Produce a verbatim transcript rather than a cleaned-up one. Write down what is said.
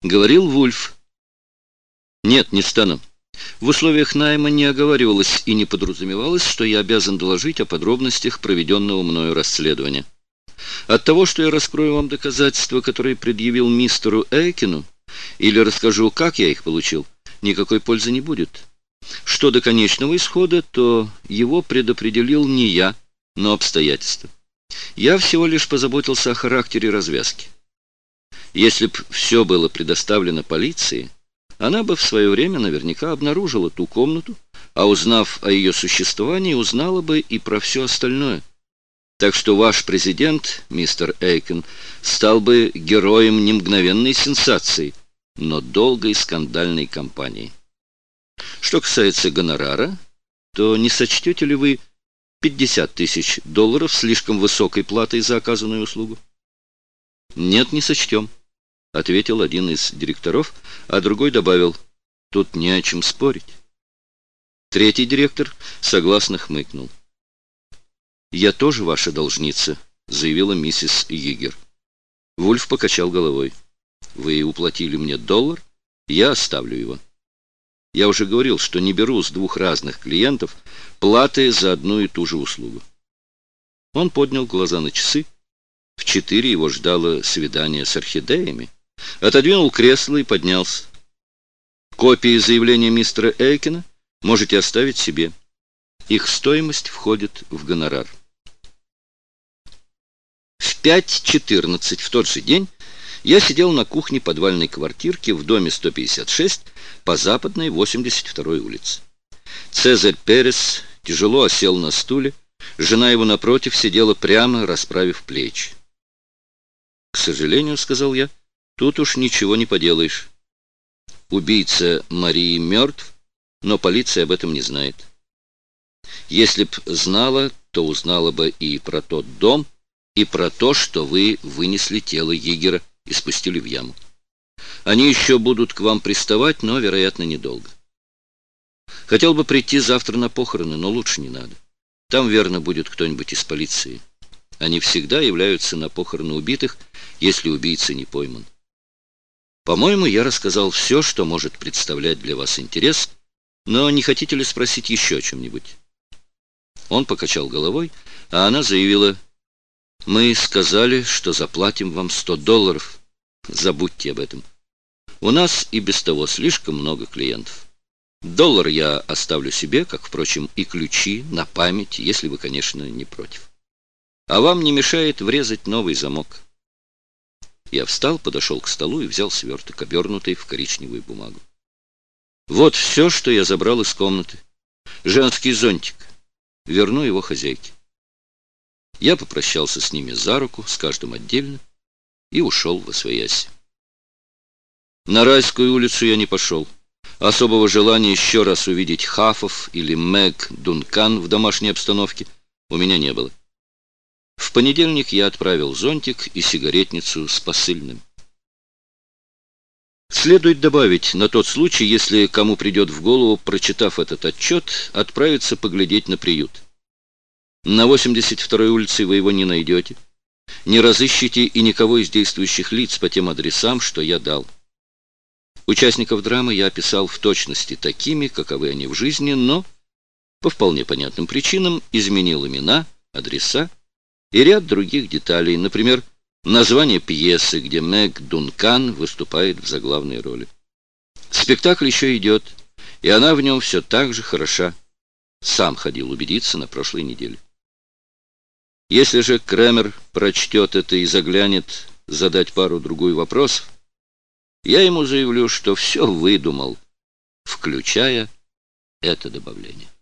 Говорил Вульф. Нет, не стану. В условиях найма не оговаривалось и не подразумевалось, что я обязан доложить о подробностях проведенного мною расследования. От того, что я раскрою вам доказательства, которые предъявил мистеру Эйкину, или расскажу, как я их получил, никакой пользы не будет. Что до конечного исхода, то его предопределил не я, но обстоятельства. Я всего лишь позаботился о характере развязки. Если б все было предоставлено полиции, она бы в свое время наверняка обнаружила ту комнату, а узнав о ее существовании, узнала бы и про все остальное. Так что ваш президент, мистер Эйкен, стал бы героем не мгновенной сенсации, но долгой скандальной кампании. Что касается гонорара, то не сочтете ли вы пятьдесят тысяч долларов слишком высокой платой за оказанную услугу? Нет, не сочтем, — ответил один из директоров, а другой добавил: тут не о чем спорить. Третий директор согласно хмыкнул. «Я тоже ваша должница», — заявила миссис Йигер. Вульф покачал головой. «Вы уплатили мне доллар, я оставлю его. Я уже говорил, что не беру с двух разных клиентов платы за одну и ту же услугу». Он поднял глаза на часы. В четыре его ждало свидание с орхидеями. Отодвинул кресло и поднялся. «Копии заявления мистера Эйкена можете оставить себе. Их стоимость входит в гонорар». В пять четырнадцать в тот же день я сидел на кухне подвальной квартирки в доме сто пятьдесят шесть по западной восемьдесят второй улице. Цезарь Перес тяжело осел на стуле, жена его напротив сидела прямо, расправив плечи. «К сожалению, — сказал я, — тут уж ничего не поделаешь. Убийца Марии мертв, но полиция об этом не знает. Если б знала, то узнала бы и про тот дом, и про то, что вы вынесли тело Йигера и спустили в яму. Они еще будут к вам приставать, но, вероятно, недолго. Хотел бы прийти завтра на похороны, но лучше не надо. Там, верно, будет кто-нибудь из полиции. Они всегда являются на похороны убитых, если убийца не пойман. По-моему, я рассказал все, что может представлять для вас интерес, но не хотите ли спросить еще о чем-нибудь?» Он покачал головой, а она заявила: «Мы сказали, что заплатим вам сто долларов. Забудьте об этом. У нас и без того слишком много клиентов. Доллар я оставлю себе, как, впрочем, и ключи на память, если вы, конечно, не против. А вам не мешает врезать новый замок». Я встал, подошел к столу и взял сверток, обернутый в коричневую бумагу. «Вот все, что я забрал из комнаты. Женский зонтик. Верну его хозяйке». Я попрощался с ними за руку, с каждым отдельно, и ушел восвояси. На Райскую улицу я не пошел. Особого желания еще раз увидеть Хаффов или Мэг Дункан в домашней обстановке у меня не было. В понедельник я отправил зонтик и сигаретницу с посыльным. Следует добавить, на тот случай, если кому придет в голову, прочитав этот отчет, отправиться поглядеть на приют. На восемьдесят второй улице вы его не найдете. Не разыщите и никого из действующих лиц по тем адресам, что я дал. Участников драмы я описал в точности такими, каковы они в жизни, но по вполне понятным причинам изменил имена, адреса и ряд других деталей, например, название пьесы, где Мэг Дункан выступает в заглавной роли. Спектакль еще идет, и она в нем все так же хороша. Сам ходил убедиться на прошлой неделе. Если же Кремер прочтет это и заглянет задать пару-другую вопросов, я ему заявлю, что все выдумал, включая это добавление.